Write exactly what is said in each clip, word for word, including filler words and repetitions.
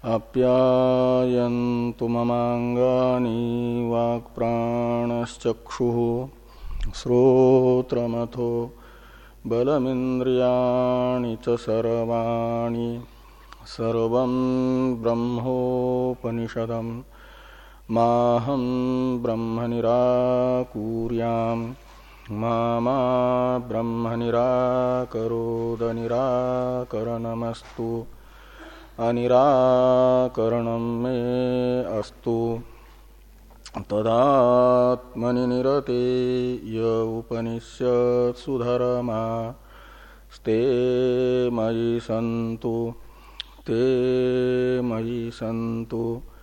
आप्यायन्तु ममाङ्गानि वाक्प्राणश्चक्षुः श्रोत्रमथो बलमिन्द्रियाणि च सर्वाणि सर्वं ब्रह्मोपनिषदं माहं ब्रह्म निराकुर्याम् मा मा ब्रह्म निराकरोद निराकरणमस्तु अनिराकरणं मे अस्तु तदात्मनि निरते य उपनिषत्सु धर्मा स्ते मयि सन्तु ते मयि सन्तु।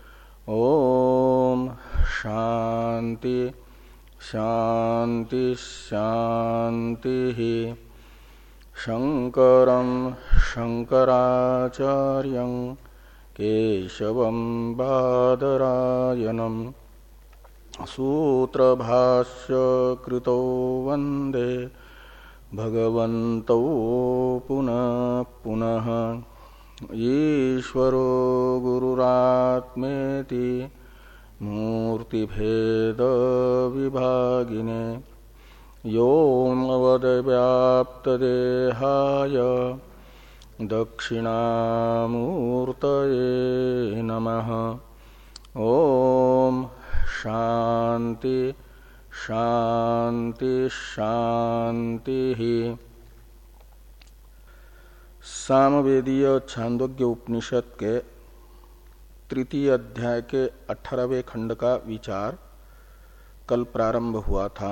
ओम शांति शांति शांति। शंकरं शंकराचार्यं केशवं बादरायणं सूत्रभाष्य कृतो वंदे भगवन्तौ पुनः पुनः। ईश्वरो गुरुरात्मेति मूर्तिभेद विभागिने व्योमवद्व्याप्तदेहाय दक्षिणामूर्तये नमः। ओम शांति शांति शांति। सामवेदीय छांदोग्य उपनिषद के तृतीय अध्याय के अठारहवें खंड का विचार कल प्रारंभ हुआ था।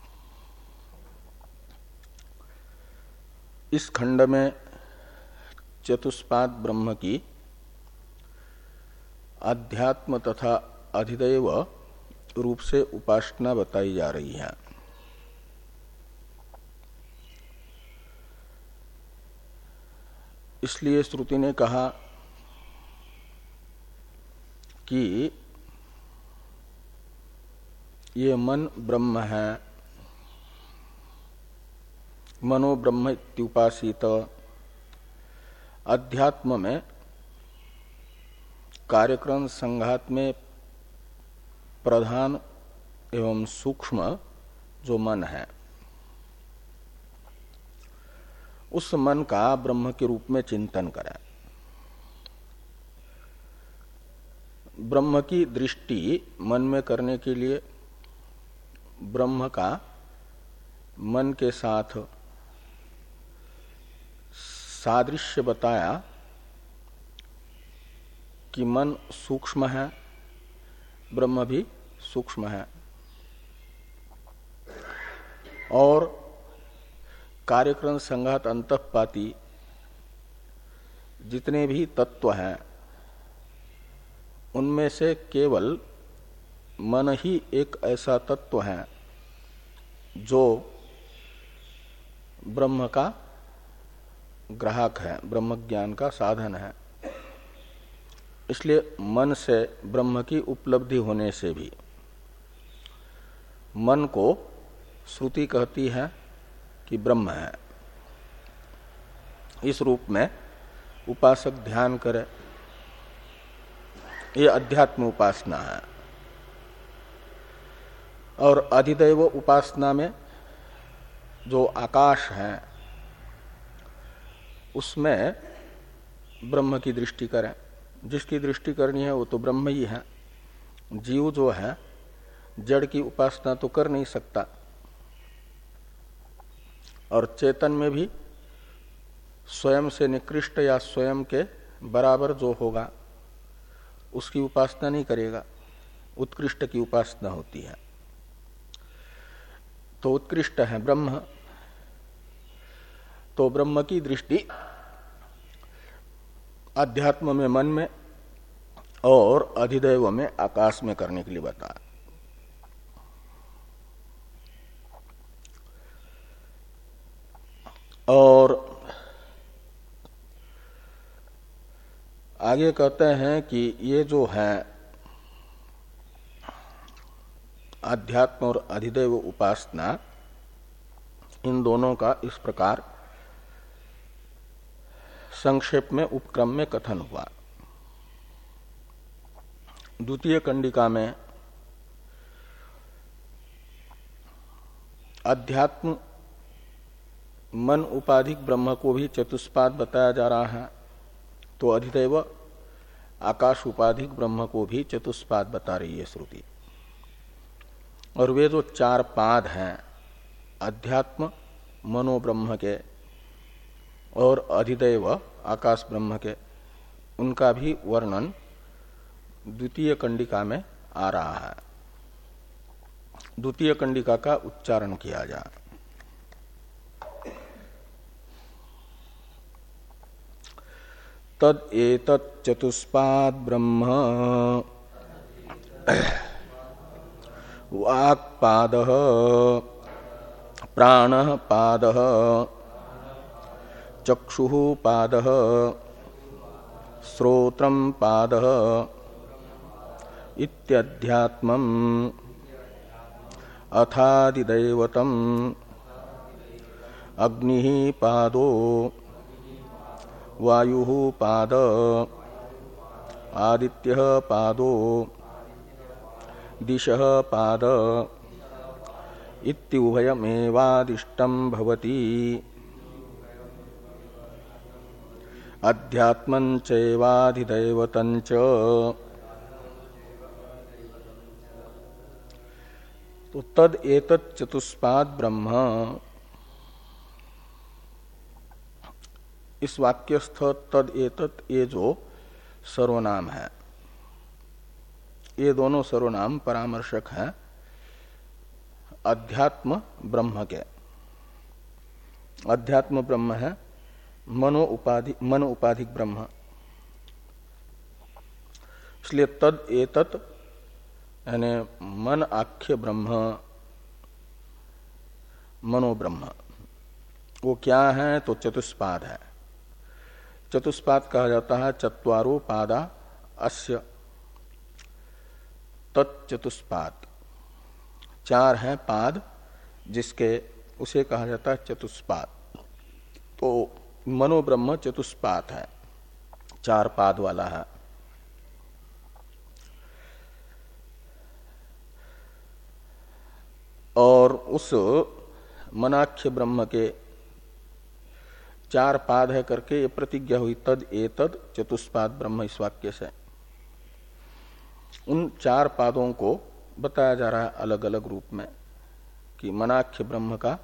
इस खंड में चतुष्पाद ब्रह्म की अध्यात्म तथा अधिदैव रूप से उपासना बताई जा रही है। इसलिए श्रुति ने कहा कि ये मन ब्रह्म है, मनो ब्रह्म इत्युपासित। अध्यात्म में कार्यक्रम संघात में प्रधान एवं सूक्ष्म जो मन है, उस मन का ब्रह्म के रूप में चिंतन करें। ब्रह्म की दृष्टि मन में करने के लिए ब्रह्म का मन के साथ सादृश्य बताया कि मन सूक्ष्म है, ब्रह्म भी सूक्ष्म है, और कार्यक्रम संघात अंतःपाती जितने भी तत्व हैं उनमें से केवल मन ही एक ऐसा तत्व है जो ब्रह्म का ग्राहक है, ब्रह्म ज्ञान का साधन है। इसलिए मन से ब्रह्म की उपलब्धि होने से भी मन को श्रुति कहती है कि ब्रह्म है। इस रूप में उपासक ध्यान करे, ये अध्यात्म उपासना है। और अधिदैव उपासना में जो आकाश है उसमें ब्रह्म की दृष्टि करें। जिसकी दृष्टि करनी है वो तो ब्रह्म ही है। जीव जो है जड़ की उपासना तो कर नहीं सकता, और चेतन में भी स्वयं से निकृष्ट या स्वयं के बराबर जो होगा उसकी उपासना नहीं करेगा, उत्कृष्ट की उपासना होती है। तो उत्कृष्ट है ब्रह्म, तो ब्रह्म की दृष्टि अध्यात्म में मन में और अधिदैव में आकाश में करने के लिए बताया। और आगे कहते हैं कि ये जो है अध्यात्म और अधिदैव उपासना, इन दोनों का इस प्रकार संक्षेप में उपक्रम में कथन हुआ। द्वितीय कंडिका में अध्यात्म मन उपाधिक ब्रह्म को भी चतुष्पाद बताया जा रहा है, तो अधिदैव आकाश उपाधिक ब्रह्म को भी चतुष्पाद बता रही है श्रुति। और वे जो चार पाद हैं अध्यात्म मनोब्रह्म के और अधिदैव आकाश ब्रह्म के, उनका भी वर्णन द्वितीय कंडिका में आ रहा है। द्वितीय कंडिका का उच्चारण किया जाए। तद एतत् चतुष्पाद ब्रह्म वाक्पादः प्राणः पादः चक्षुः पादः श्रोत्रं पादः इत्यध्यात्मम् अथादिदैवतम् अग्निः पादो वायुः पाद आदित्यः पादो दिशः पाद इत्युभयमेवादिष्टं भवति। अध्यात्मं चैवाधिदैवतं च। तो तद एतत् चतुष्पाद ब्रह्म, इस वाक्यस्थ तद एतत् ये जो सर्वनाम है, ये दोनों सर्वनाम परामर्शक हैं अध्यात्म ब्रह्म के। अध्यात्म ब्रह्म है मनो उपाधि मन उपाधिक ब्रह्म, इसलिए तद एतत् यानी मन आख्य ब्रह्म मनो ब्रह्म वो क्या है, तो चतुष्पाद है। चतुष्पाद कहा जाता है चत्वारो पादा अस्य तत्चतुष्पाद, चार हैं पाद जिसके, उसे कहा जाता है चतुष्पाद। तो मनोब्रह्म चतुष्पाद है, चार पाद वाला है। और उस मनाख्य ब्रह्म के चार पाद है करके ये प्रतिज्ञा हुई तद एतद चतुष्पाद ब्रह्म, इस वाक्य से उन चार पादों को बताया जा रहा है अलग अलग रूप में कि मनाख्य ब्रह्म का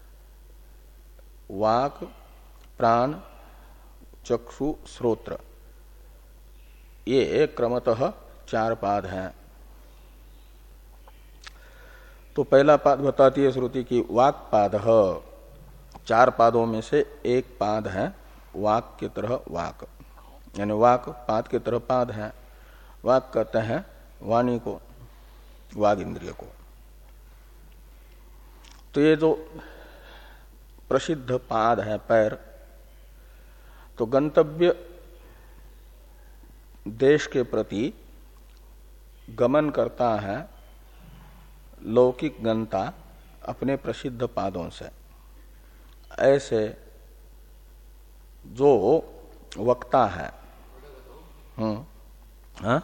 वाक प्राण चक्षु श्रोत्र ये क्रमतः चार पाद हैं। तो पहला पाद बताती है श्रुति की वाक पाद, चार पादों में से एक पाद है वाक की तरह वाक, यानी वाक पाद की तरह पाद है। वाक कहते हैं वाणी को, वाग इंद्रिय को। तो ये जो प्रसिद्ध पाद है पैर, तो गंतव्य देश के प्रति गमन करता है लौकिक गंता अपने प्रसिद्ध पादों से। ऐसे जो वक्ता है, हम्म हाँ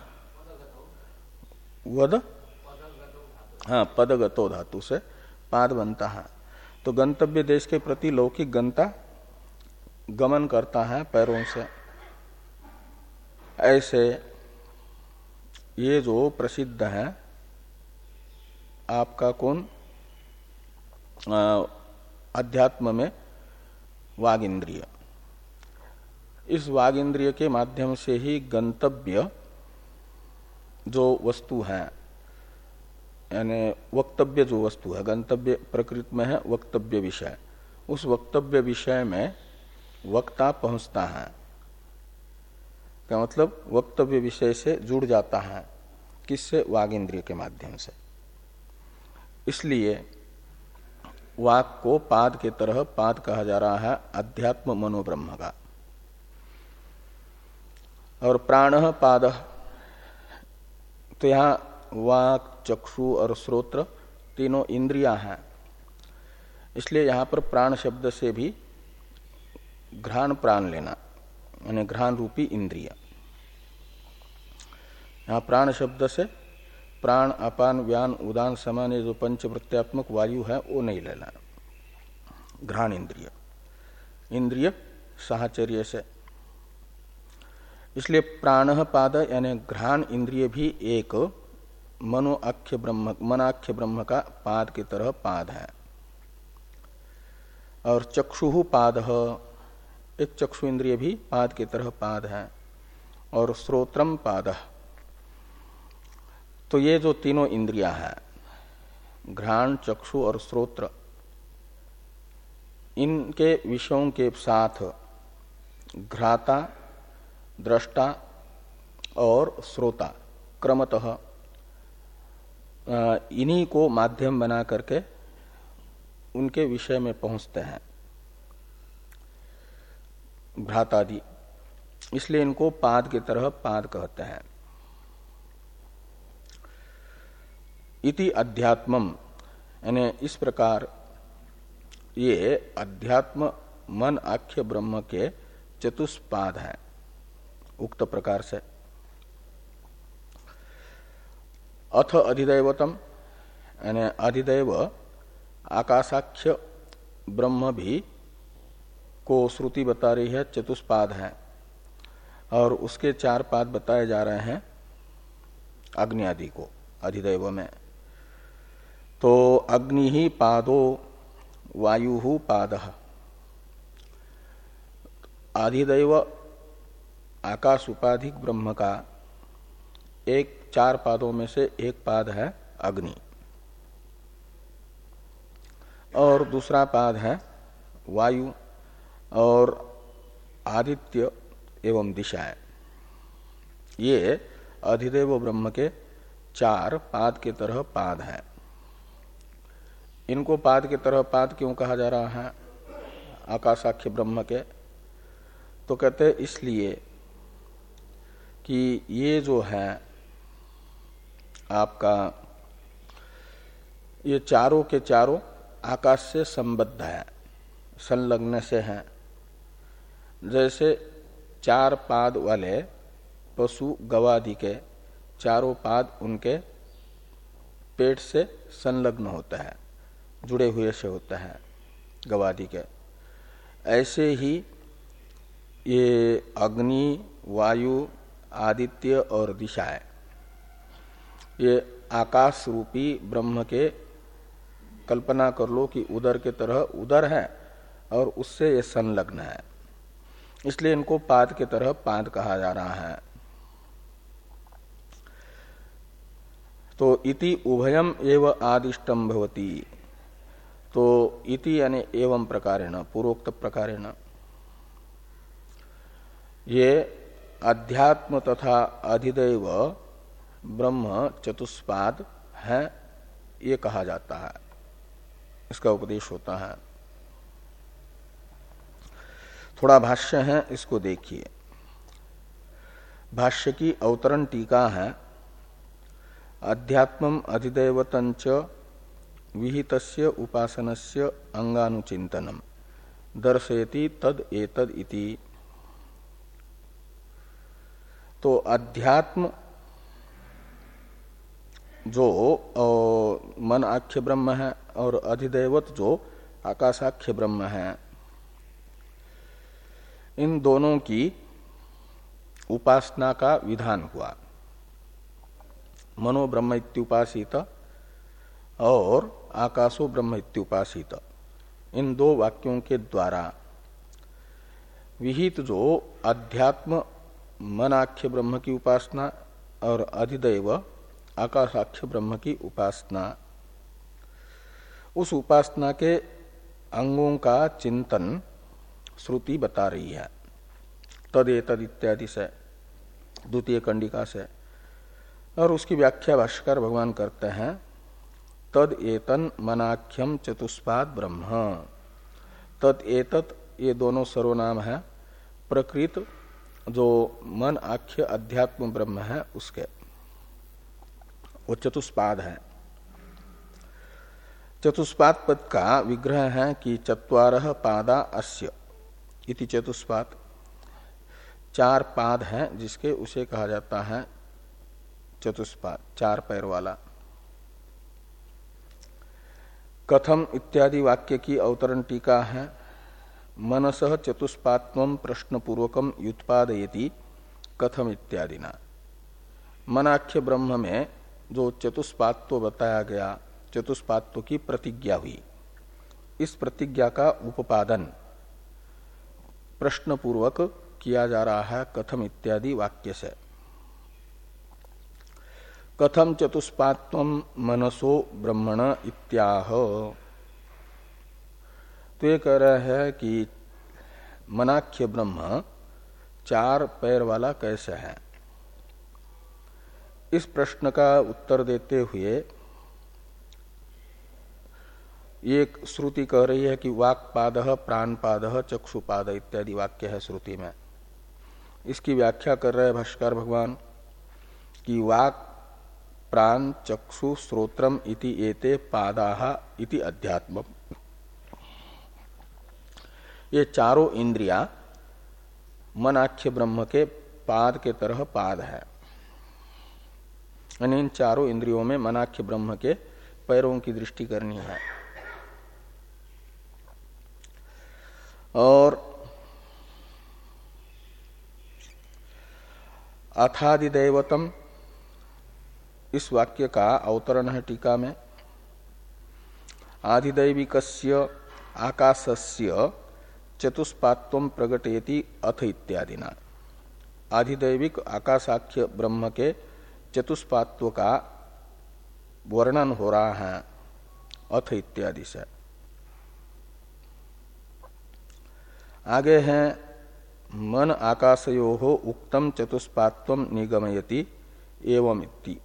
वद हाँ पदगतो धातु से पाद बनता है। तो गंतव्य देश के प्रति लौकिक गंता गमन करता है पैरों से। ऐसे ये जो प्रसिद्ध है आपका कौन, अध्यात्म में वाग इंद्रिय, इस वाग इंद्रिय के माध्यम से ही गंतव्य जो वस्तु है, यानी वक्तव्य जो वस्तु है, गंतव्य प्रकृति में है वक्तव्य विषय, उस वक्तव्य विषय में वक्ता पहुंचता है। क्या मतलब, वक्तव्य विषय से जुड़ जाता है, किससे, वाग इंद्रिय के माध्यम से। इसलिए वाक को पाद के तरह पाद कहा जा रहा है अध्यात्म मनोब्रह्म का। और प्राण पाद, तो यहां वाक चक्षु और श्रोत्र तीनों इंद्रियां हैं, इसलिए यहां पर प्राण शब्द से भी घ्राण प्राण लेना, यानी घ्राण रूपी इंद्रिय। यहाँ प्राण शब्द से प्राण, अपान, व्यान, उदान, समान ये जो पंच प्रत्यात्मक वायु है वो नहीं लेना। घ्राण इंद्रिय, इंद्रिय साहचर्य से, इसलिए प्राण पाद यानी घ्राण इंद्रिय भी एक मनोआख्य ब्रह्म, मनाख्य ब्रह्म का पाद की तरह पाद है। और चक्षु पाद, एक चक्षु इंद्रिय भी पाद की तरह पाद है। और श्रोत्रम पाद, तो ये जो तीनों इंद्रियां हैं, घ्राण, चक्षु और श्रोत्र, इनके विषयों के साथ घ्राता, दृष्टा और श्रोता क्रमतः इन्हीं को माध्यम बना करके उनके विषय में पहुंचते हैं, भ्रातादि, इसलिए इनको पाद की तरह पाद कहते हैं। इति अध्यात्मम, यानी इस प्रकार ये अध्यात्म मन आख्य ब्रह्म के चतुष्पाद है उक्त प्रकार से। अथ अधिदैवतम, यानी अधिदैव आकाशाख्य ब्रह्म भी को श्रुति बता रही है चतुष्पाद है, और उसके चार पाद बताए जा रहे हैं अग्नि आदि को अधिदैव में। तो अग्नि ही पादो वायु पादः, अधिदैव आकाश उपाधिक ब्रह्म का एक चार पादों में से एक पाद है अग्नि, और दूसरा पाद है वायु, और आदित्य एवं दिशाएं। ये अधिदेव ब्रह्म के चार पाद के तरह पाद है। इनको पाद के तरह पाद क्यों कहा जा रहा है आकाशाख्य ब्रह्म के? तो कहते इसलिए कि ये जो है आपका, ये चारों के चारों आकाश से संबद्ध है, संलग्न से हैं। जैसे चार पाद वाले पशु गवादि के चारों पाद उनके पेट से संलग्न होता है, जुड़े हुए से होता है गवादि के। ऐसे ही ये अग्नि, वायु, आदित्य और दिशाएं, ये आकाश रूपी ब्रह्म के कल्पना कर लो कि उदर के तरह उदर है और उससे ये संलग्न है, इसलिए इनको पाद के तरह पाद कहा जा रहा है। तो इति उभयम एव आदिष्टम भवति, तो इति यानी एवं प्रकारेण, पूर्वोक्त प्रकारेण, ये अध्यात्म तथा अधिदैव ब्रह्म चतुष्पाद है, ये कहा जाता है, इसका उपदेश होता है। थोड़ा भाष्य है, इसको देखिए। भाष्य की अवतरण टीका है, अध्यात्मम अधिदैवतंच विहितस्य उपासनस्य अंगानुचिंतनम दर्शयति तद एतद इति। तो अध्यात्म जो मन आख्य ब्रह्म है और अधिदैवत जो आकाशाख्य ब्रह्म है, इन दोनों की उपासना का विधान हुआ। मनो ब्रह्म इत्युपासित और आकाशो ब्रह्म इत्युपासित, इन दो वाक्यों के द्वारा विहित जो अध्यात्म मनाख्य ब्रह्म की उपासना और अधिदैव आकाशाख्य ब्रह्म की उपासना, उस उपासना के अंगों का चिंतन श्रुति बता रही है तद एतद इत्यादि से, द्वितीय कंडिका से। और उसकी व्याख्या भाष्यकार भगवान करते हैं, तद एतन मनाख्यम चतुष्पाद ब्रह्म। तद एतत ये दोनों सर्वनाम है प्रकृत जो मन आख्य अध्यात्म ब्रह्म है उसके, वो चतुष्पाद है। चतुष्पाद पद का विग्रह है कि चत्वारः पादा अस्य इति चतुष्पाद, चार पाद हैं जिसके, उसे कहा जाता है चतुष्पाद चार पैर वाला। कथम इत्यादि वाक्य की अवतरण टीका है। मनसः चतुष्पात्वं प्रश्न पूर्वकम युत्पादयति कथम इत्यादि ना। मनाख्य ब्रह्म में जो चतुष्पात्व बताया गया, चतुष्पात्व की प्रतिज्ञा हुई, इस प्रतिज्ञा का उपादन प्रश्न पूर्वक किया जा रहा है कथम इत्यादि वाक्य से। कथम चतुष्पात्वं मनसो ब्रह्मण इत्याह। तो ये कह रहा है कि मनाख्य ब्रह्म चार पैर वाला कैसे है। इस प्रश्न का उत्तर देते हुए एक श्रुति कह रही है कि वाक्पाद, प्राणपाद, चक्षुपाद इत्यादि वाक्य है श्रुति में। इसकी व्याख्या कर रहे भाष्कर भगवान कि वाक्, प्राण, चक्षु, श्रोत्रम इति एते पादाः इति अध्यात्मम्। ये चारों इंद्रियां मनाख्य ब्रह्म के पाद के तरह पाद है। इन चारों इंद्रियों में मनाख्य ब्रह्म के पैरों की दृष्टि करनी है। और अथादिदैवतम इस वाक्य का अवतरण है टीका में। आधिदैविकस्य आकाशस्य चतुष्पात्वं प्रकटयति अथ इत्यादि ना। आधिदैविक आकाशाख्य ब्रह्म के चतुष्पात्व का वर्णन हो रहा है अथ इत्यादि से। आगे हैं मन आकाशयोः उक्तम चतुष्पात्वं निगमयति एवं इति।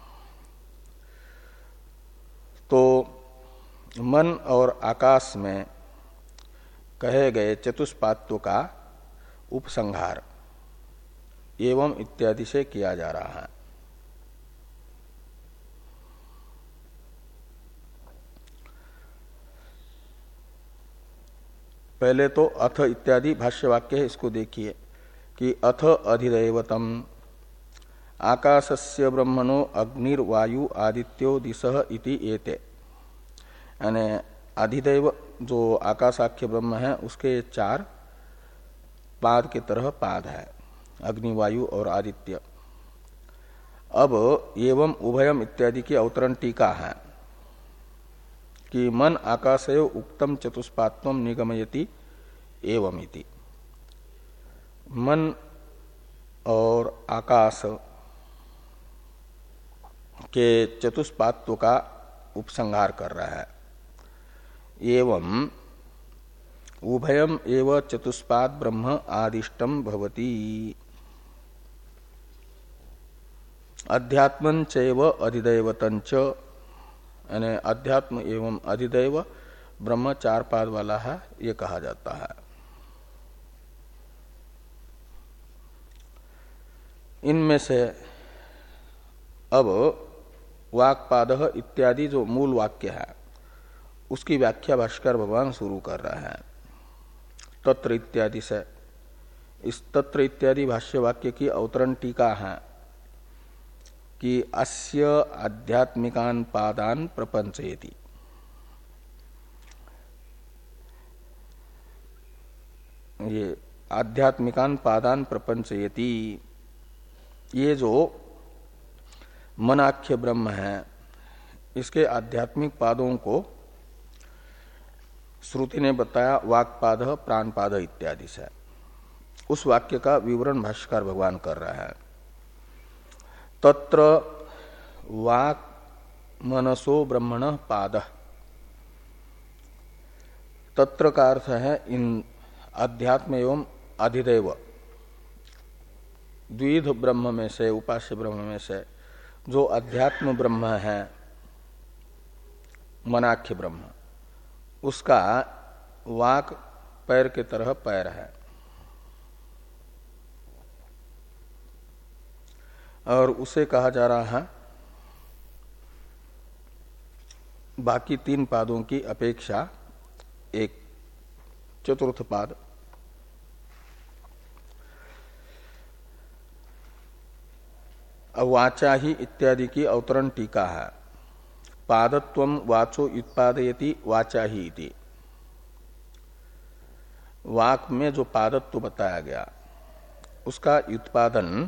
तो मन और आकाश में कहे गए चतुष्पात्व का उपसंहार एवं इत्यादि से किया जा रहा है। पहले तो अथ इत्यादि भाष्य वाक्य है, इसको देखिए कि अथ अधिदैवतम आकाशस्य ब्रह्मणो अग्निर्वायु आदित्यो दिशः इति एते। यानी अधिदैव जो आकाशाख्य ब्रह्म है उसके चार पाद के तरह पाद है, अग्नि, वायु और आदित्य। अब एवं उभयम इत्यादि की अवतरण टीका है कि मन आकाशयो उक्तम चतुष्पात्वं निगमयति एवं इति। मन और आकाश के चतुष्पात्व का उपसंहार कर रहा है। एवं उभयम एव चतुष्पाद ब्रह्म आदिष्टम भवति। अध्यात्मं चैव अधिदैवतं च, यानी अध्यात्म एवं अधिदैव ब्रह्म चार पाद वाला है, ये कहा जाता है। इनमें से अब वाक्पाद इत्यादि जो मूल वाक्य है उसकी व्याख्या भाष्कर भगवान शुरू कर रहे हैं तत्र इत्यादि से। इस तत्र इत्यादि भाष्य वाक्य की अवतरण टीका है कि अस्य आध्यात्मिकान पादान प्रपंचयति। ये आध्यात्मिकान पादान प्रपंचयति, ये जो मनाख्य ब्रह्म है इसके आध्यात्मिक पादों को श्रुति ने बताया वाक्पाद, प्राणपाद इत्यादि से। उस वाक्य का विवरण भाष्यकार भगवान कर रहा है। तत्र वाक् मनसो ब्रह्मण पाद। तत्र का अर्थ है इन अध्यात्म एवं अधिदैव द्विध ब्रह्म में से, उपास्य ब्रह्म में से जो अध्यात्म ब्रह्म है मनाख्य ब्रह्म, उसका वाक पैर के तरह पैर है और उसे कहा जा रहा है बाकी तीन पादों की अपेक्षा एक चतुर्थ पाद। वाचा ही इत्यादि की अवतरण टीका है। पादत्वम वाचो उत्पादयति वाचा ही इति। वाक में जो पादत्व बताया गया उसका उत्पादन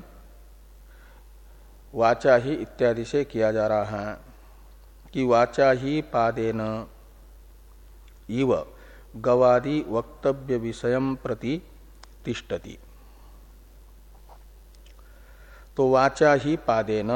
वाचा ही इत्यादि से किया जा रहा है कि वाचा ही पादेन इव गवादि वक्तव्य विषयम प्रति तिष्ठति। तो वाचा ही पादेन,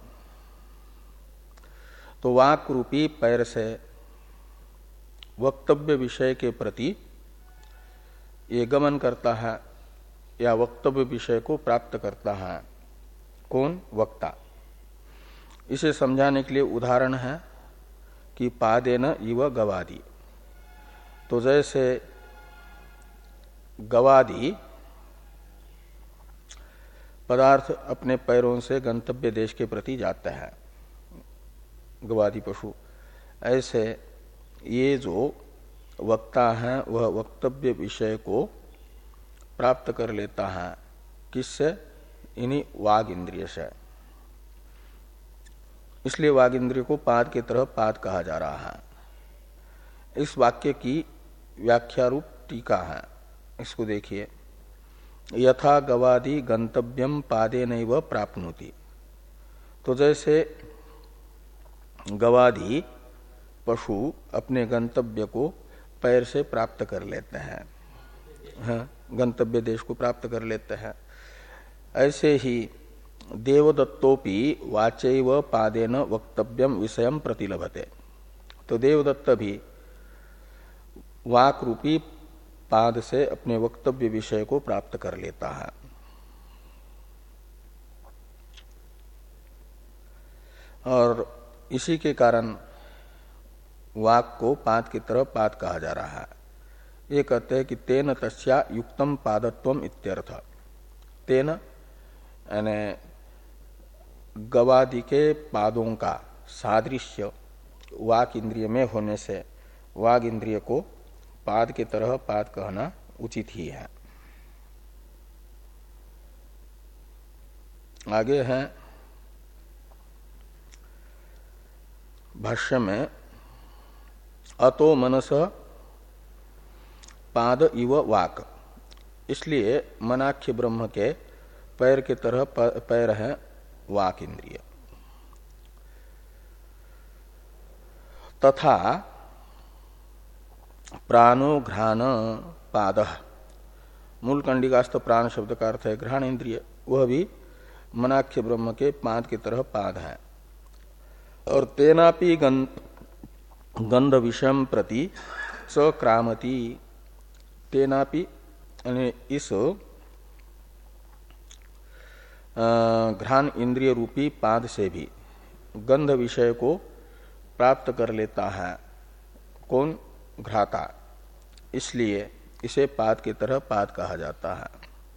तो वाक रूपी पैर से वक्तव्य विषय के प्रति ये गमन करता है या वक्तव्य विषय को प्राप्त करता है। कौन? वक्ता। इसे समझाने के लिए उदाहरण है कि पादेन इव गवादि। तो जैसे गवादि पदार्थ अपने पैरों से गंतव्य देश के प्रति जाते हैं, गवादि पशु, ऐसे ये जो वक्ता है वह वक्तव्य विषय को प्राप्त कर लेता है। किससे? इन्हीं वाग इंद्रिय से। इसलिए वाग इंद्रिय को पाद के तरह पाद कहा जा रहा है। इस वाक्य की व्याख्या रूप टीका है, इसको देखिए। यथा गवादि गंतव्यम पादेनैव प्राप्नोति। तो जैसे गवादि पशु अपने गंतव्य को पैर से प्राप्त कर लेते हैं, हाँ, गंतव्य देश को प्राप्त कर लेते हैं, ऐसे ही देवदत्तोपि वाचैव पादेन वक्तव्यम विषयम प्रतिलभते। तो देवदत्त भी वाक रूपी पाद से अपने वक्तव्य विषय को प्राप्त कर लेता है। और इसी के कारण वाक को पाद की तरह पाद कहा जा रहा है। ये कहते हैं कि तेन तस्या युक्तम पादत्वम इत्यर्थ। तेन यानी गवादि के पादों का सादृश्य वाक इंद्रिय में होने से वाग इंद्रिय को पाद के तरह पाद कहना उचित ही है। आगे है भाष्य में अतो मनस पाद इव वाक। इसलिए मनाख्य ब्रह्म के पैर के तरह पैर है वाक इंद्रिय। तथा प्राणो घ्राण पाद, मूल कंडिकास्थ प्राण शब्द का अर्थ है घ्राण इंद्रिय, वह भी मनाख्य ब्रह्म के पाद की तरह पाद है। और तेनापि गंध विषम प्रति स क्रामति। तेनापि यानी इस घ्राण इंद्रिय रूपी पाद से भी गंध विषय को प्राप्त कर लेता है। कौन? घ्राता। इसलिए इसे पाद की तरह पाद कहा जाता है।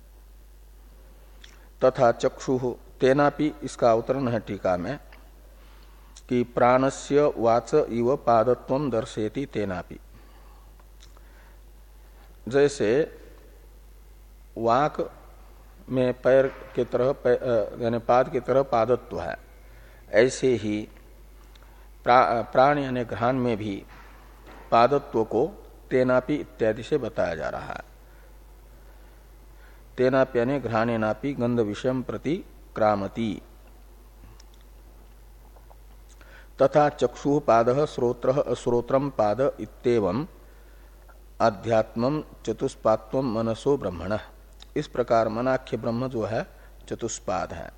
तथा चक्षु, तेनापि इसका अवतरण है टीका में कि प्राणस्य वाच इव पादत्वम दर्शयति तेनापि। जैसे वाक में पैर के तरह यानी पाद की तरह पादत्व है, ऐसे ही प्रा, प्राण यानी घ्राण में भी पादत्व को तेनापि इत्यादि से बताया जा रहा है। तेनापि यानी घ्राणेनापि गंध विषयम प्रति क्रामति। तथा चक्षु पाद श्रोत्र श्रोत्रम पाद इत्येवं अध्यात्मम चतुष्पात्वम मनसो ब्रह्मण। इस प्रकार मनाख्य ब्रह्म जो है चतुष्पाद है।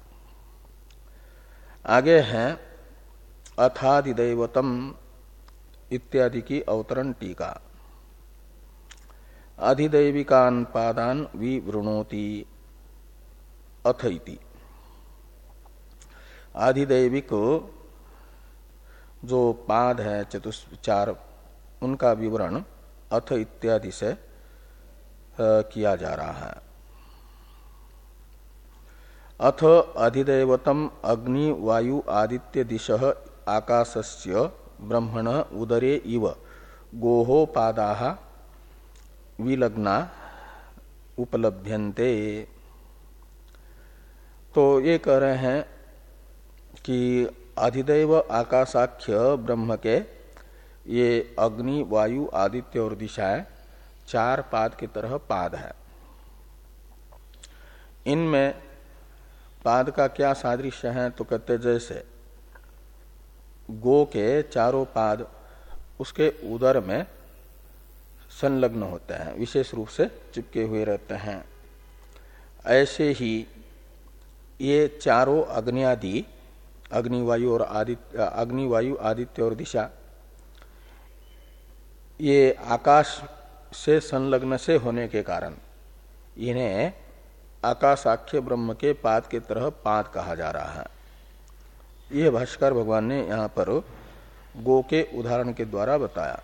आगे हैं अथादिदैवतम इत्यादि की अवतरण टीका। अधिदैविकान पादान विवृणोति अथ इति। अधिदैविक जो पाद है चतुष चार, उनका विवरण अथ इत्यादि से किया जा रहा है। अथ अधिदैवतम अग्नि वायु आदित्य दिशः आकाशस्य ब्रह्मण उदरे इव गोहो पादाः विलग्ना उपलभ्यन्ते। तो ये कह रहे हैं कि अधिदैव आकाशाख्य ब्रह्म के ये अग्नि, वायु, आदित्य और दिशाएं चार पाद की तरह पाद है। इनमें पाद का क्या सादृश्य है? तो कहते जैसे गो के चारों पाद उसके उदर में संलग्न होते हैं, विशेष रूप से चिपके हुए रहते हैं, ऐसे ही ये चारों अग्नियादि, अग्नि, वायु और आदित्य, अग्नि, वायु, आदित्य और दिशा, ये आकाश से संलग्न से होने के कारण इन्हें आकाशाख्य ब्रह्म के पाद के तरह पाद कहा जा रहा है। यह भाष्कर भगवान ने यहाँ पर गो के उदाहरण के द्वारा बताया।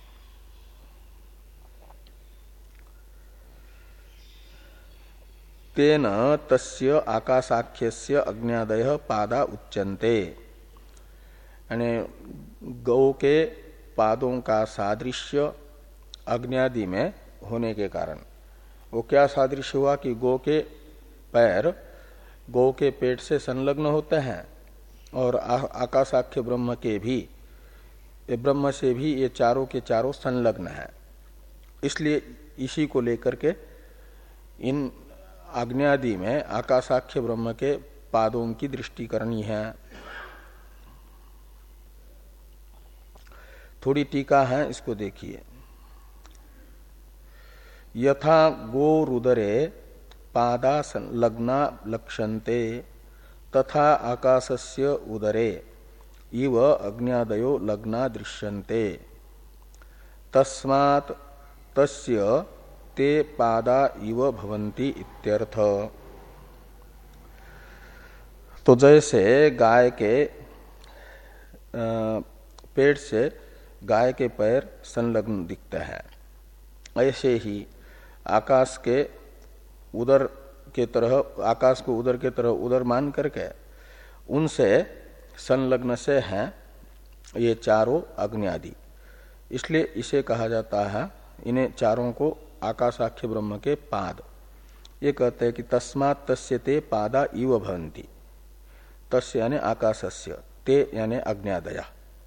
तेन तस्य आकाशाख्यस्य अग्न्यादय पादा उच्यन्ते, यानी गौ के पादों का सादृश्य अग्न्यादि में होने के कारण, वो क्या सादृश्य हुआ कि गौ के पैर गौ के पेट से संलग्न होते हैं और आकाशाख्य ब्रह्म के भी, ब्रह्म से भी ये चारों के चारों संलग्न हैं। इसलिए इसी को लेकर के इन आग्न्यादि में आकाशाख्य ब्रह्म के पादों की दृष्टि करनी है। थोड़ी टीका है, इसको देखिए। यथा गोरुदरे पादा संलग्ना लक्ष्यन्ते तथा आकाशस्य उदरे इव अग्न्यादयो लग्ना दृश्यन्ते तस्मात् तस्य ते पादा इव भवन्ति इत्यर्थ। तो जैसे गाय के पेट से गाय के पैर संलग्न दिखते हैं, ऐसे ही आकाश के उदर के तरह, आकाश को उदर के तरह उदर मान करके उनसे संलग्न से हैं ये चारों अग्न्यादि। इसलिए इसे कहा जाता है, इन्हें चारों को आकाशाख्य ब्रह्म के पाद। ये कहते हैं कि तस्मात् तस्य ते पादा इव भवन्ति। तस्य यानी आकाशस्य, ते यानी अग्न्यादया।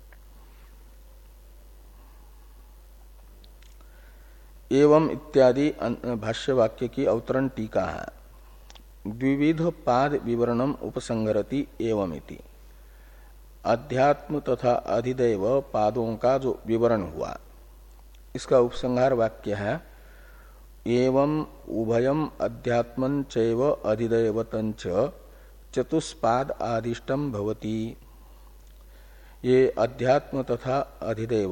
एवं इत्यादि भाष्य वाक्य की अवतरण टीका है। द्विविध पाद विवरणम उपसंगरति एवं इति। अध्यात्म तथा अधिदैव पादों का जो विवरण हुआ, इसका उपसंहार वाक्य है एवं उभयम अध्यात्मं चैव अधिदैवतं च चतुष्पाद आदिष्टम भवति। ये अध्यात्म तथा अधिदैव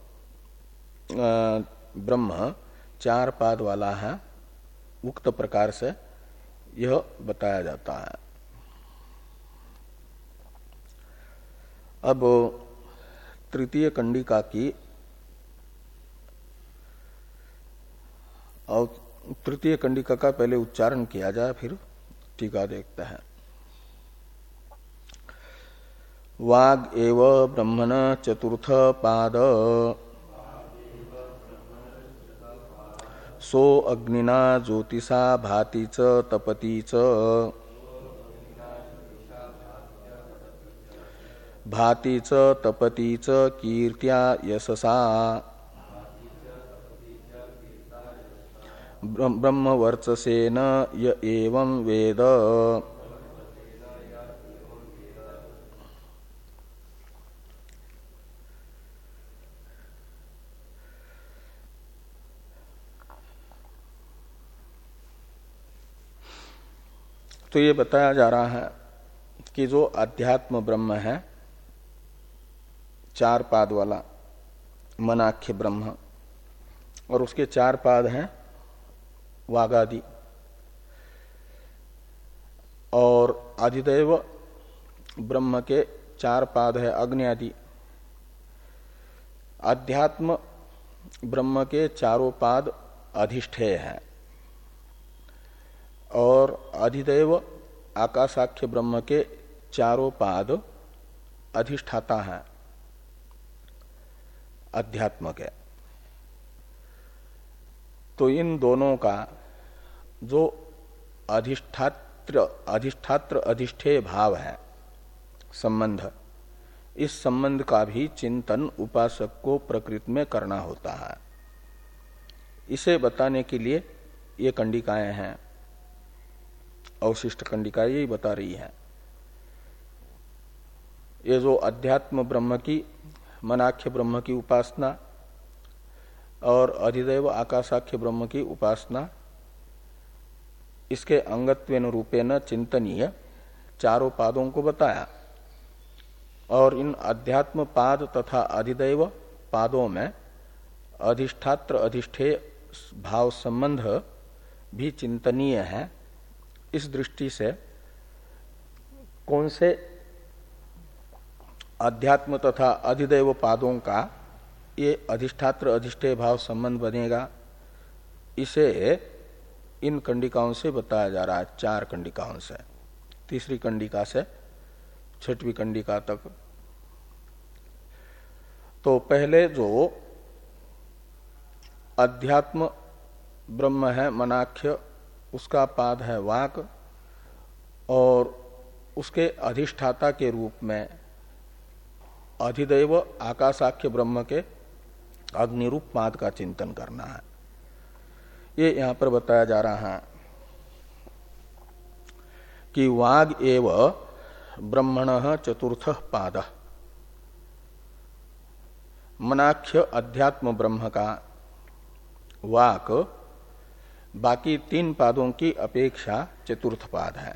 ब्रह्म चार पाद वाला है, उक्त प्रकार से यह बताया जाता है। अब तृतीय कंडिका की और तृतीय कंडिका का पहले उच्चारण किया जाए, फिर टीका देखते हैं। वाग एव ब्रह्मण चतुर्थ पाद सो अग्निना ज्योतिषा भाति च तपति च भाति च तपति च कीर्त्या यशसा ब्रह्मवर्चसेन य एवं वेद। तो ये बताया जा रहा है कि जो अध्यात्म ब्रह्म है, चार पाद वाला मनाख्य ब्रह्म, और उसके चार पाद हैं वागादि, और अधिदैव ब्रह्म के चार पाद है अग्नि आदि। अध्यात्म ब्रह्म के चारों पाद अधिष्ठेय हैं और अधिदैव आकाशाख्य ब्रह्म के चारों पाद अधिष्ठाता है अध्यात्म के। तो इन दोनों का जो अधिष्ठात्र अधिष्ठात्र अधिष्ठेय भाव है, संबंध, इस संबंध का भी चिंतन उपासक को प्रकृति में करना होता है। इसे बताने के लिए ये कंडिकाएं हैं, अवशिष्ट कंडिका यही बता रही है। ये जो अध्यात्म ब्रह्म की, मनाख्य ब्रह्म की उपासना और अधिदैव आकाशाख्य ब्रह्म की उपासना, इसके अंगत्वेन रूपेण चिंतनीय चारों पादों को बताया। और इन अध्यात्म पाद तथा अधिदैव पादों में अधिष्ठात्र अधिष्ठेय भाव संबंध भी चिंतनीय है। इस दृष्टि से कौन से अध्यात्म तथा अधिदैव पादों का ये अधिष्ठात्र अधिष्ठेय भाव संबंध बनेगा, इसे इन कंडिकाओं से बताया जा रहा है, चार कंडिकाओं से, तीसरी कंडिका से छठवीं कंडिका तक। तो पहले जो अध्यात्म ब्रह्म है मनाख्य, उसका पाद है वाक, और उसके अधिष्ठाता के रूप में अधिदैव आकाशाख्य ब्रह्म के अग्निरूप पाद का चिंतन करना है। ये यहां पर बताया जा रहा है कि वाग एव ब्रह्मणः चतुर्थः पादः, मनाख्य अध्यात्म ब्रह्म का वाक बाकी तीन पादों की अपेक्षा चतुर्थ पाद है।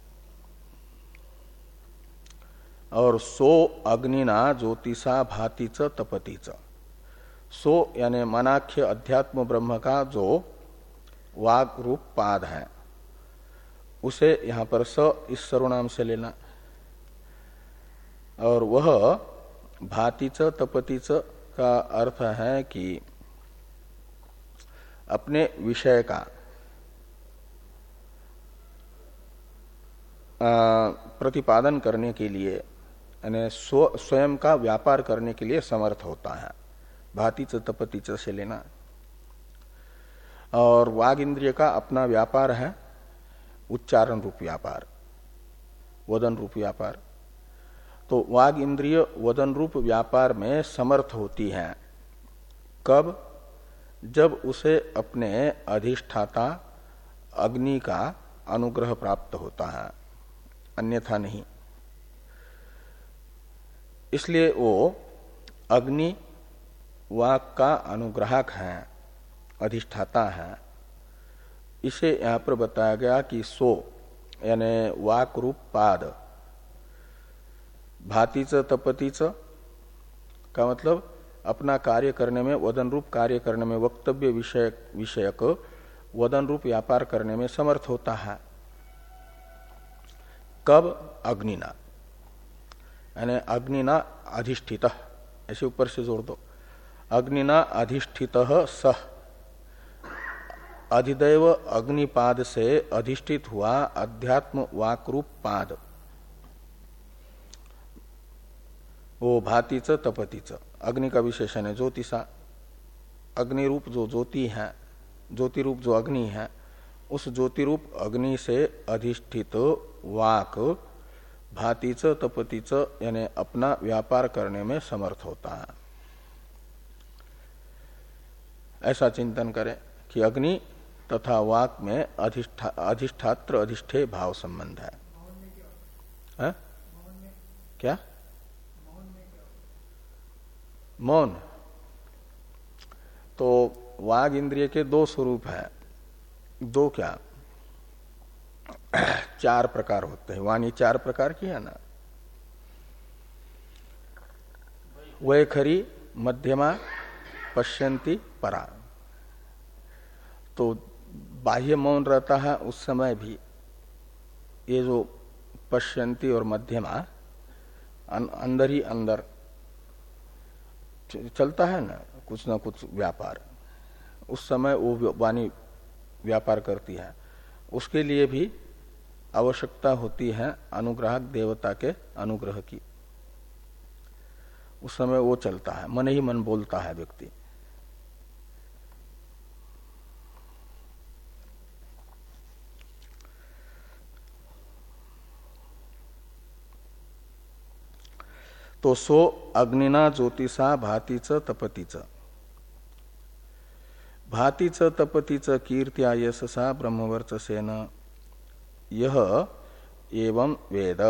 और सो अग्निना ज्योतिषा भाति च तपति च, सो यानी मनाख्य अध्यात्म ब्रह्म का जो वाग रूप पाद है, उसे यहां पर स इस सर्वनाम से लेना। और वह भाति च तपति च का अर्थ है कि अपने विषय का प्रतिपादन करने के लिए, यानी स्वयं का व्यापार करने के लिए समर्थ होता है। भाति च तपति च से लेना। और वाग इंद्रिय का अपना व्यापार है उच्चारण रूप व्यापार, वदन रूप व्यापार। तो वाग इंद्रिय वदन रूप व्यापार में समर्थ होती है कब? जब उसे अपने अधिष्ठाता अग्नि का अनुग्रह प्राप्त होता है, अन्यथा नहीं। इसलिए वो अग्नि वाक का अनुग्राहक है, अधिष्ठाता है। इसे यहां पर बताया गया कि सो यानी वाक रूप पाद, भाति च तपति च का मतलब अपना कार्य करने में, वदन रूप कार्य करने में, वक्तव्य विषय विषयक वदन रूप व्यापार करने में समर्थ होता है। कब? अग्निना, यानी अग्निना अधिष्ठित, ऐसे ऊपर से जोड़ दो, अग्निना अधिष्ठित सह, अधिदैव अग्निपाद से अधिष्ठित हुआ अध्यात्म वाक्रूप पाद, वो भाति च तपति च, अग्नि का विशेषण है ज्योतिषा। अग्नि रूप जो ज्योति है, ज्योति रूप जो अग्नि है, उस ज्योति रूप अग्नि से अधिष्ठित वाक भाति च तपति च यानी अपना व्यापार करने में समर्थ होता है। ऐसा चिंतन करें कि अग्नि तथा वाक में अधिष्ठा अधिष्ठात्र अधिष्ठेय भाव संबंध है, है? क्या मौन? तो वाग इंद्रिय के दो स्वरूप हैं। दो क्या, चार प्रकार होते हैं। वाणी चार प्रकार की है ना, वैखरी, मध्यमा, पश्यंती, परा। तो बाह्य मौन रहता है उस समय भी, ये जो पश्यंती और मध्यमा अंदर ही अंदर चलता है ना कुछ ना कुछ व्यापार, उस समय वो वाणी व्यापार करती है। उसके लिए भी आवश्यकता होती है अनुग्राहक देवता के अनुग्रह की। उस समय वो चलता है, मन ही मन बोलता है व्यक्ति। तो सो अग्निना ज्योतिषा भातीच तपतीच, भातीच तपतीच कीर्त्या यशसा ब्रह्मवर्चसेन यह एवं वेद।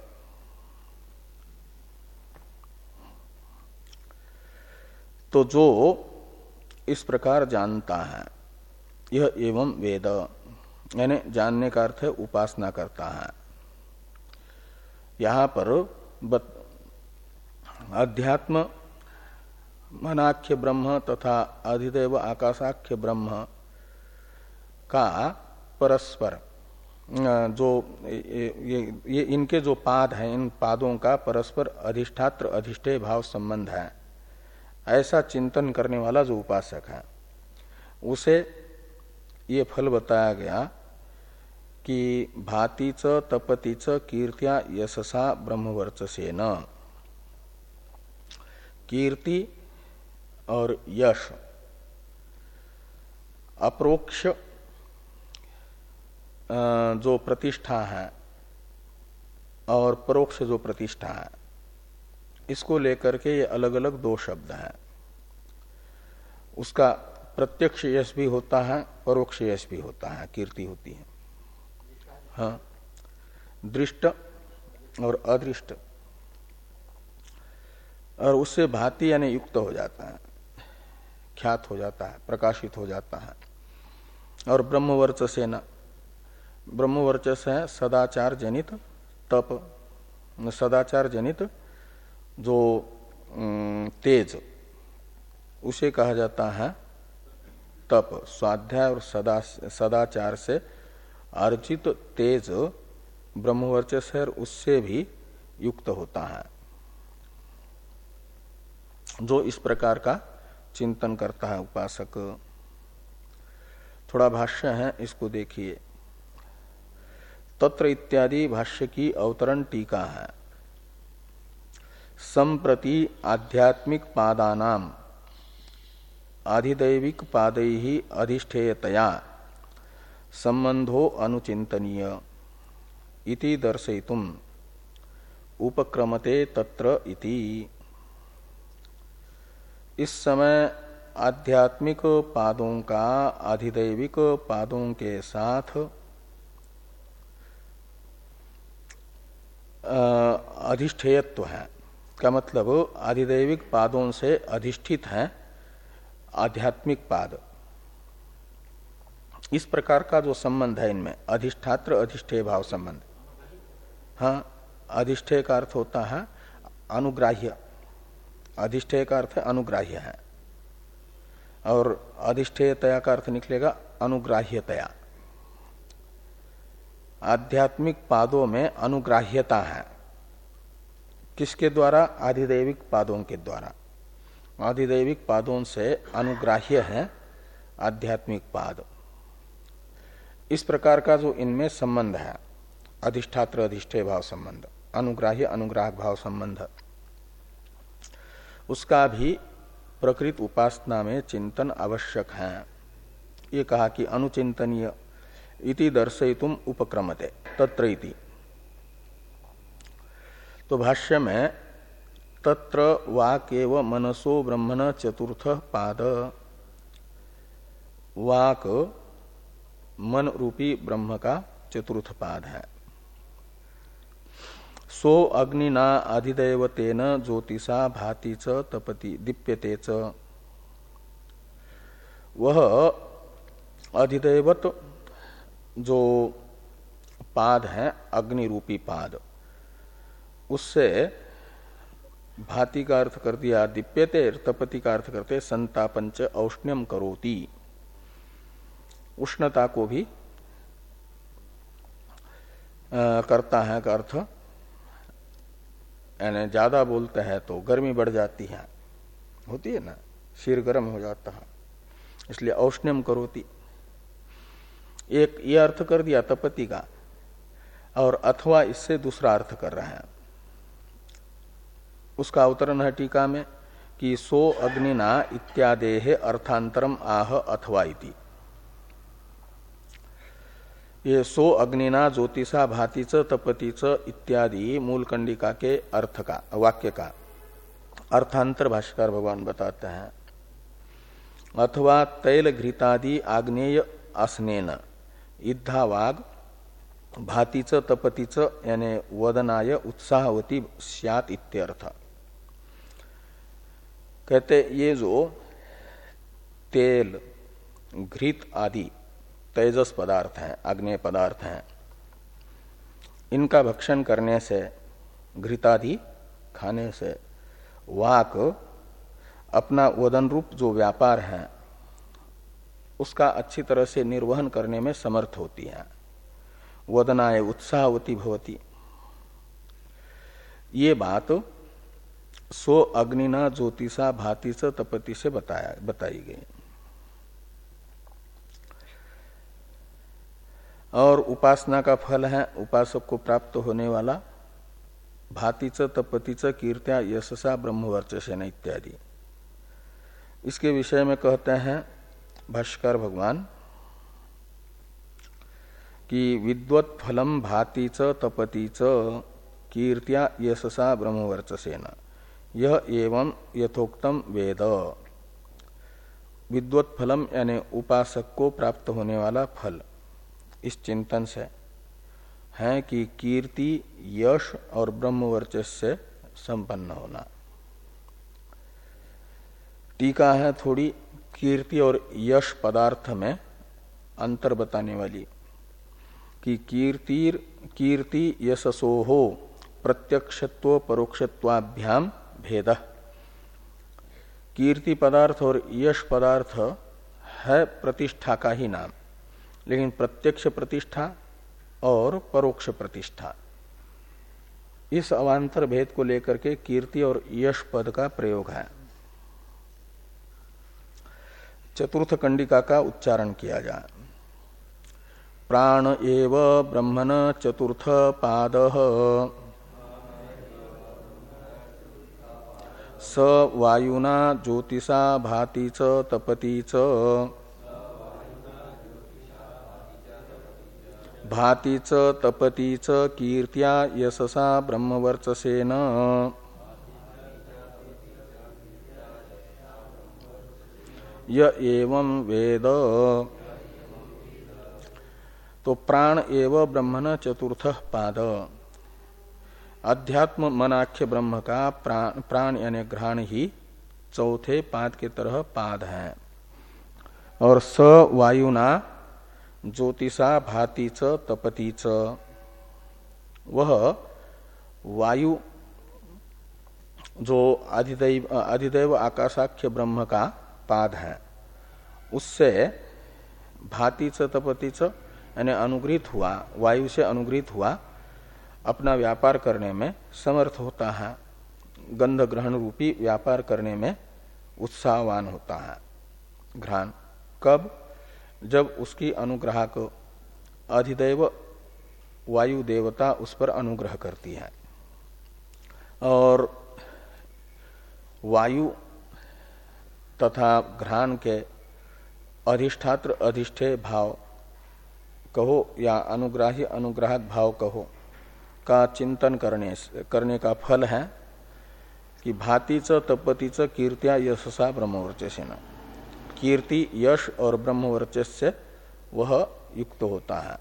तो जो इस प्रकार जानता है, यह एवं वेद यानी जानने का अर्थ है उपासना करता है। यहां पर अध्यात्म मनाख्य ब्रह्म तथा अधिदैव आकाशाख्य ब्रह्म का परस्पर जो ये, ये इनके जो पाद हैं, इन पादों का परस्पर अधिष्ठात्र अधिष्ठेय भाव संबंध है, ऐसा चिंतन करने वाला जो उपासक है उसे ये फल बताया गया कि भातीच तपतीच कीर्त्या यशसा ब्रह्मवर्चसेन। कीर्ति और यश अप्रोक्ष जो प्रतिष्ठा है और परोक्ष जो प्रतिष्ठा है, इसको लेकर के ये अलग अलग दो शब्द हैं। उसका प्रत्यक्ष यश भी होता है, परोक्ष यश भी होता है, कीर्ति होती है। हाँ, दृष्ट और अदृष्ट, और उससे भांति यानी युक्त हो जाता है, ख्यात हो जाता है, प्रकाशित हो जाता है। और ब्रह्मवर्चसेन, ब्रह्मवर्चस है सदाचार जनित तप, सदाचार जनित जो तेज, उसे कहा जाता है तप। स्वाध्याय और सदा सदाचार से अर्जित तेज ब्रह्मवर्चस है, उससे भी युक्त होता है, जो इस प्रकार का चिंतन करता है उपासक। थोड़ा भाष्य है, इसको देखिए। तत्र इत्यादि भाष्य की अवतरण टीका है। संप्रति आध्यात्मिक पादानाम आधिदैविक पादैहि अधिष्ठेयतया संबंधो अनुचिंतनीय इति दर्शयितुम उपक्रमते तत्र इति। इस समय आध्यात्मिक पादों का आधिदैविक पादों के साथ अधिष्ठेयत्व है, का मतलब आधिदैविक पादों से अधिष्ठित है आध्यात्मिक पाद। इस प्रकार का जो संबंध है इनमें, अधिष्ठात्र अधिष्ठेय भाव संबंध। हाँ, अधिष्ठेय का अर्थ होता है अनुग्राह्य, अधिष्ठेय का अर्थ अनुग्राह्य है, और अधिष्ठेयतया का अर्थ निकलेगा अनुग्राह्यतया। आध्यात्मिक पादों में अनुग्राह्यता है, किसके द्वारा? आधिदैविक पादों के द्वारा। आधिदैविक पादों से अनुग्राह्य है आध्यात्मिक पाद। इस प्रकार का जो इनमें संबंध है, अधिष्ठात्र अधिष्ठेय भाव संबंध, अनुग्राह्य अनुग्राहक भाव संबंध, उसका भी प्रकृत उपासना में चिंतन आवश्यक है। ये कहा कि अनुचिंतनीय इति दर्शयितुम उपक्रमते तत्र इति। तो भाष्य में तत्र वाक एव मनसो ब्रह्मण चतुर्थ पाद, वाक मन रूपी ब्रह्म का चतुर्थ पाद है। सो अग्निना अधिदैवतेन ज्योतिषा भाति च तपति दीप्यते च। वह अधिदैवत जो पाद है, अग्नि रूपी पाद, उससे भाति का अर्थ कर दिया दीप्यते, तपति का अर्थ करते संतापंच औष्ण्यम करोति, उष्णता को भी आ, करता है का अर्थ, यानी ज्यादा बोलते हैं तो गर्मी बढ़ जाती है, होती है ना, सिर गर्म हो जाता है, इसलिए औष्ण्यम करोति। एक ये अर्थ कर दिया तपति का, और अथवा इससे दूसरा अर्थ कर रहे हैं। उसका अवतरण है टीका में कि सो अग्निना इत्यादेह अर्थांतरम आह अथवा इति। ये सो अग्निना ज्योतिषा भाति च तपति च इत्यादि मूल कंडिका के अर्थ का, वाक्य का अर्थांतर भाष्यकार भगवान बताते हैं, अथवा तैल घृतादि आग्नेय आसनेन इद्धावाग भातीच तपतीच यानी वदनाय उत्साहवती स्यात् इत्यर्थ। कहते ये जो तेल घृत आदि तेजस पदार्थ हैं, आग्नेय पदार्थ हैं, इनका भक्षण करने से, घृतादि खाने से वाक अपना वदन रूप जो व्यापार है उसका अच्छी तरह से निर्वहन करने में समर्थ होती है। वदनाय उत्साहवती भवती, ये बात सो अग्निना ज्योतिषा भाति स तपति से बताया बताई गई। और उपासना का फल है उपासक को प्राप्त होने वाला भाति च तपति च कीर्त्या यशसा ब्रह्मवर्चसेन इत्यादि। इसके विषय में कहते हैं भाष्यकार भगवान कि विद्वत् फलम भाति च तपति च कीर्त्या यशसा ब्रह्मवर्चसेन यह एवं यथोक्तम वेद। विद्वत् फलम यानी उपासक को प्राप्त होने वाला फल इस चिंतन से है कि कीर्ति, यश और ब्रह्मवर्चस्व से संपन्न होना। टीका है थोड़ी कीर्ति और यश पदार्थ में अंतर बताने वाली कि कीर्तिर कीर्ति यशसोहो प्रत्यक्षत्व परोक्षत्वाभ्याम भेद। कीर्ति पदार्थ और यश पदार्थ है प्रतिष्ठा का ही नाम, लेकिन प्रत्यक्ष प्रतिष्ठा और परोक्ष प्रतिष्ठा, इस अवान्तर भेद को लेकर के कीर्ति और यश पद का प्रयोग है। चतुर्थ कंडिका का उच्चारण किया जाए। प्राण एव ब्रह्मण चतुर्थ पादः स वायुना ज्योतिषा भाति च तपति च भाति च तपति च कीर्त्या यशसा ब्रह्मवर्चसेन य एवं वेद। तो प्राण एव ब्रह्मण चतुर्थ पाद, अध्यात्म मनाख्य ब्रह्म का प्राण, प्राण यानी घ्राण ही चौथे पाद के तरह पाद है। और स वायुना ज्योतिषा भाति च तपति च, वह वायु जो अधिदैव अधिदैव आकाशाख्य ब्रह्म का पाद है, उससे भाति च तपति च यानी अनुग्रहित हुआ, वायु से अनुग्रहित हुआ अपना व्यापार करने में समर्थ होता है, गंध ग्रहण रूपी व्यापार करने में उत्साहवान होता है घ्राण। कब? जब उसकी अनुग्राहक अधिदैव वायु देवता उस पर अनुग्रह करती है। और वायु तथा घ्राण के अधिष्ठात्र अधिष्ठेय भाव कहो या अनुग्राही अनुग्राहक भाव कहो का चिंतन करने करने का फल है कि भाति च तपति च कीर्त्या यशसा ब्रह्मवर्चसेन, कीर्ति यश और ब्रह्मवर्चस्व से वह युक्त होता है।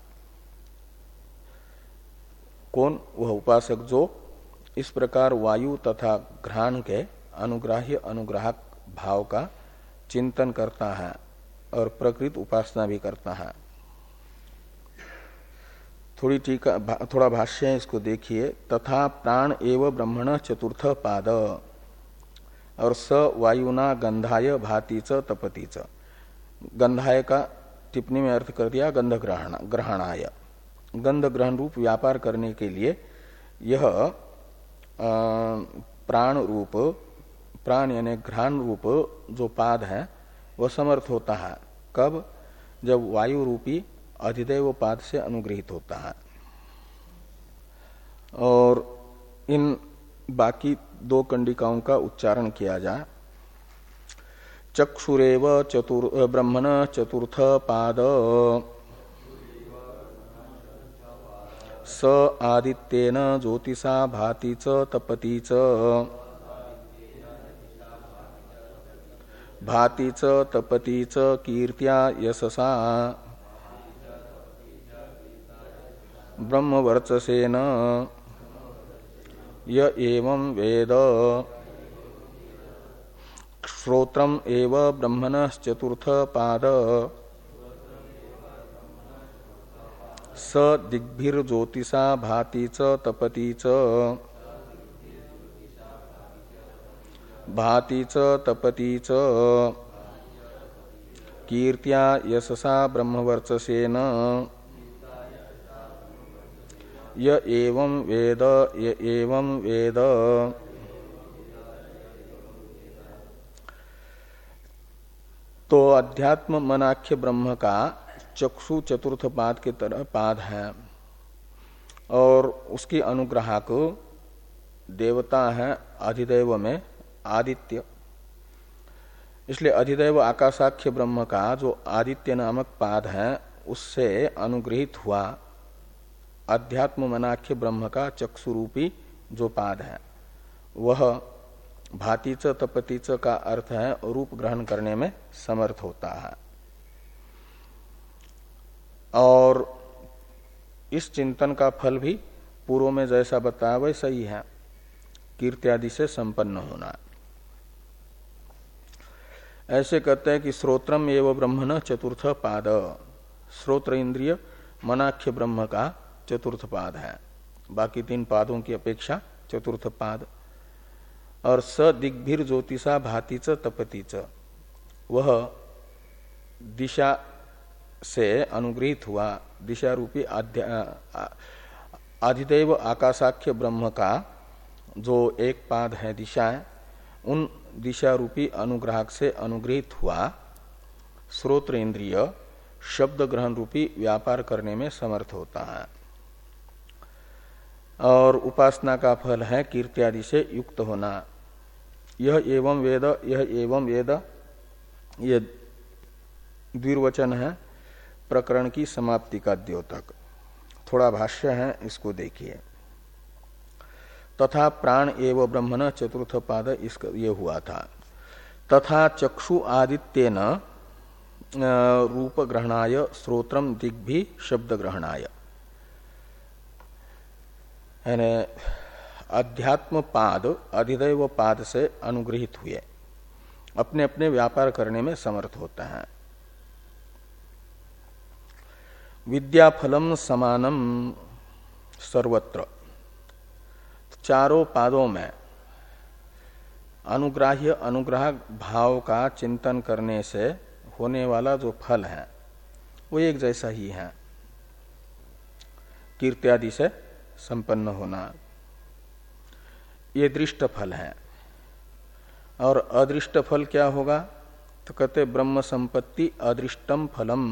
कौन? वह उपासक जो इस प्रकार वायु तथा घ्राण के अनुग्राह्य अनुग्राहक भाव का चिंतन करता है और प्रकृत उपासना भी करता है। थोड़ी टीका थोड़ा भाष्य है, इसको देखिए। तथा प्राण एव ब्रह्मण चतुर्थ पाद और स वायुना गंधाय भाति च तपति च। गंधाय का टिप्पणी में अर्थ कर दिया गंध ग्रहण ग्रहणाय, गंध ग्रहण रूप व्यापार करने के लिए यह प्राण रूप, प्राण यानी घ्राण रूप जो पाद है वह समर्थ होता है। कब? जब वायु रूपी अधिदैव पाद से अनुग्रहित होता है। और इन बाकी दो कंडिकाओं का उच्चारण किया जाए। चक्षुरेव चतुर ब्रह्मण चतुर्थ पाद स आदित्येन ज्योतिषा भाति च तपति च भाति च तपति च कीर्त्या यशसा ब्रह्मवर्चसेन य एवं वेद श्रोत्रम एव ब्रह्मणः चतुर्थ पाद स दिग्भिर्ज्योतिषा भाति च तपति च भाति च तपति च कीर्त्या यशसा ब्रह्मवर्चसेन य एवं वेद य एवं वेद। तो अध्यात्म मनाख्य ब्रह्म का चक्षु चतुर्थ पाद के तरह पाद है और उसकी अनुग्राहक देवता है अधिदैव में आदित्य। इसलिए अधिदैव आकाशाख्य ब्रह्म का जो आदित्य नामक पाद है उससे अनुग्रहित हुआ अध्यात्म मनाख्य ब्रह्म का चक्षुरूपी जो पाद है वह भाति च तपति च का अर्थ है रूप ग्रहण करने में समर्थ होता है। और इस चिंतन का फल भी पूर्व में जैसा बताया वैसा ही है, कीर्त्यादि से संपन्न होना। ऐसे कहते हैं कि श्रोत्रम एवं ब्रह्मण चतुर्थ पाद, श्रोत्र इंद्रिय मनाख्य ब्रह्म का चतुर्थ पाद है, बाकी तीन पादों की अपेक्षा चतुर्थ पाद। और स दिग्भिर ज्योतिषा भाति च तपति च, वह दिशा से अनुग्रहित हुआ, दिशा रूपी आधिदैव आकाशाख्य ब्रह्म का जो एक पाद है दिशा है, उन दिशा रूपी अनुग्राहक से अनुग्रहित हुआ श्रोत्र इंद्रिय शब्द ग्रहण रूपी व्यापार करने में समर्थ होता है। और उपासना का फल है कीर्त्यादि से युक्त होना। यह एवं वेद, यह एवं वेद, यह द्विर्वचन है प्रकरण की समाप्ति का द्योतक। थोड़ा भाष्य है, इसको देखिए। तथा प्राण एव ब्रह्मण चतुर्थ पाद, इसका ये हुआ था। तथा चक्षु आदित्येन रूप ग्रहणाय श्रोत्रम दिग्भि शब्द ग्रहणाय, यानी अध्यात्म पाद अधिदैव पाद से अनुग्रहित हुए, अपने अपने व्यापार करने में समर्थ होते हैं। विद्याफलम समानम सर्वत्र, चारों पादों में अनुग्राह्य अनुग्रह भाव का चिंतन करने से होने वाला जो फल है वो एक जैसा ही है, कीर्त्यादि से संपन्न होना, ये दृष्ट फल है। और अदृष्ट फल क्या होगा? तो कहते ब्रह्म संपत्ति अदृष्टम फलम।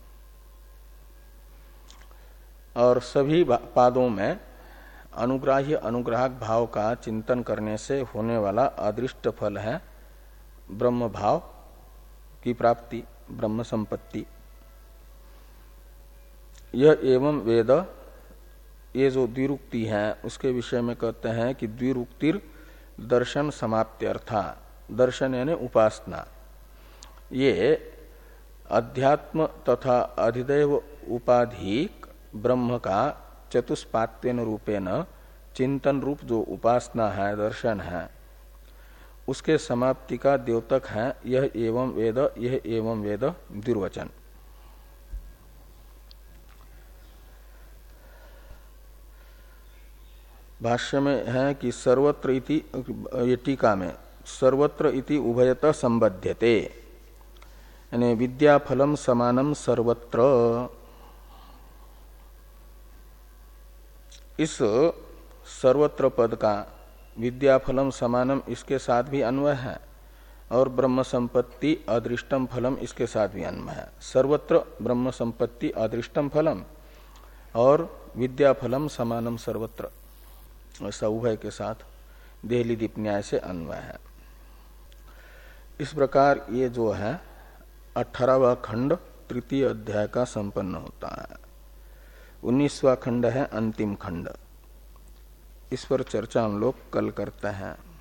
और सभी पादों में अनुग्राह्य अनुग्राहक भाव का चिंतन करने से होने वाला अदृष्ट फल है ब्रह्म भाव की प्राप्ति, ब्रह्म संपत्ति। यह एवं वेद, ये जो द्विरुक्ति है उसके विषय में कहते हैं कि द्विरुक्तिर दर्शन समाप्त्यर्था, दर्शन यानी उपासना, ये अध्यात्म तथा अधिदैव उपाधिक ब्रह्म का चतुष्पात्यन रूपेण चिंतन रूप जो उपासना है, दर्शन है, उसके समाप्ति का द्योतक है यह एवं वेद, यह एवं वेद द्विर्वचन। भाष्य में है कि सर्वत्र इति, ये टीका में सर्वत्र इति उभयतः संबध्यते, यानी विद्याफलम समानम सर्वत्र, इस सर्वत्र पद का विद्याफलम समानम इसके साथ भी अन्वय है और ब्रह्म संपत्ति अदृष्टम फलम इसके साथ भी अन्वय है। सर्वत्र ब्रह्म संपत्ति अदृष्टम फलम और विद्याफलम समानम सर्वत्र, ऐसा उभय के साथ देहली दीप न्याय से अन्वय है। इस प्रकार ये जो है अठारहवां खंड तृतीय अध्याय का संपन्न होता है। उन्नीसवां खंड है अंतिम खंड, इस पर चर्चा हम लोग कल करते हैं।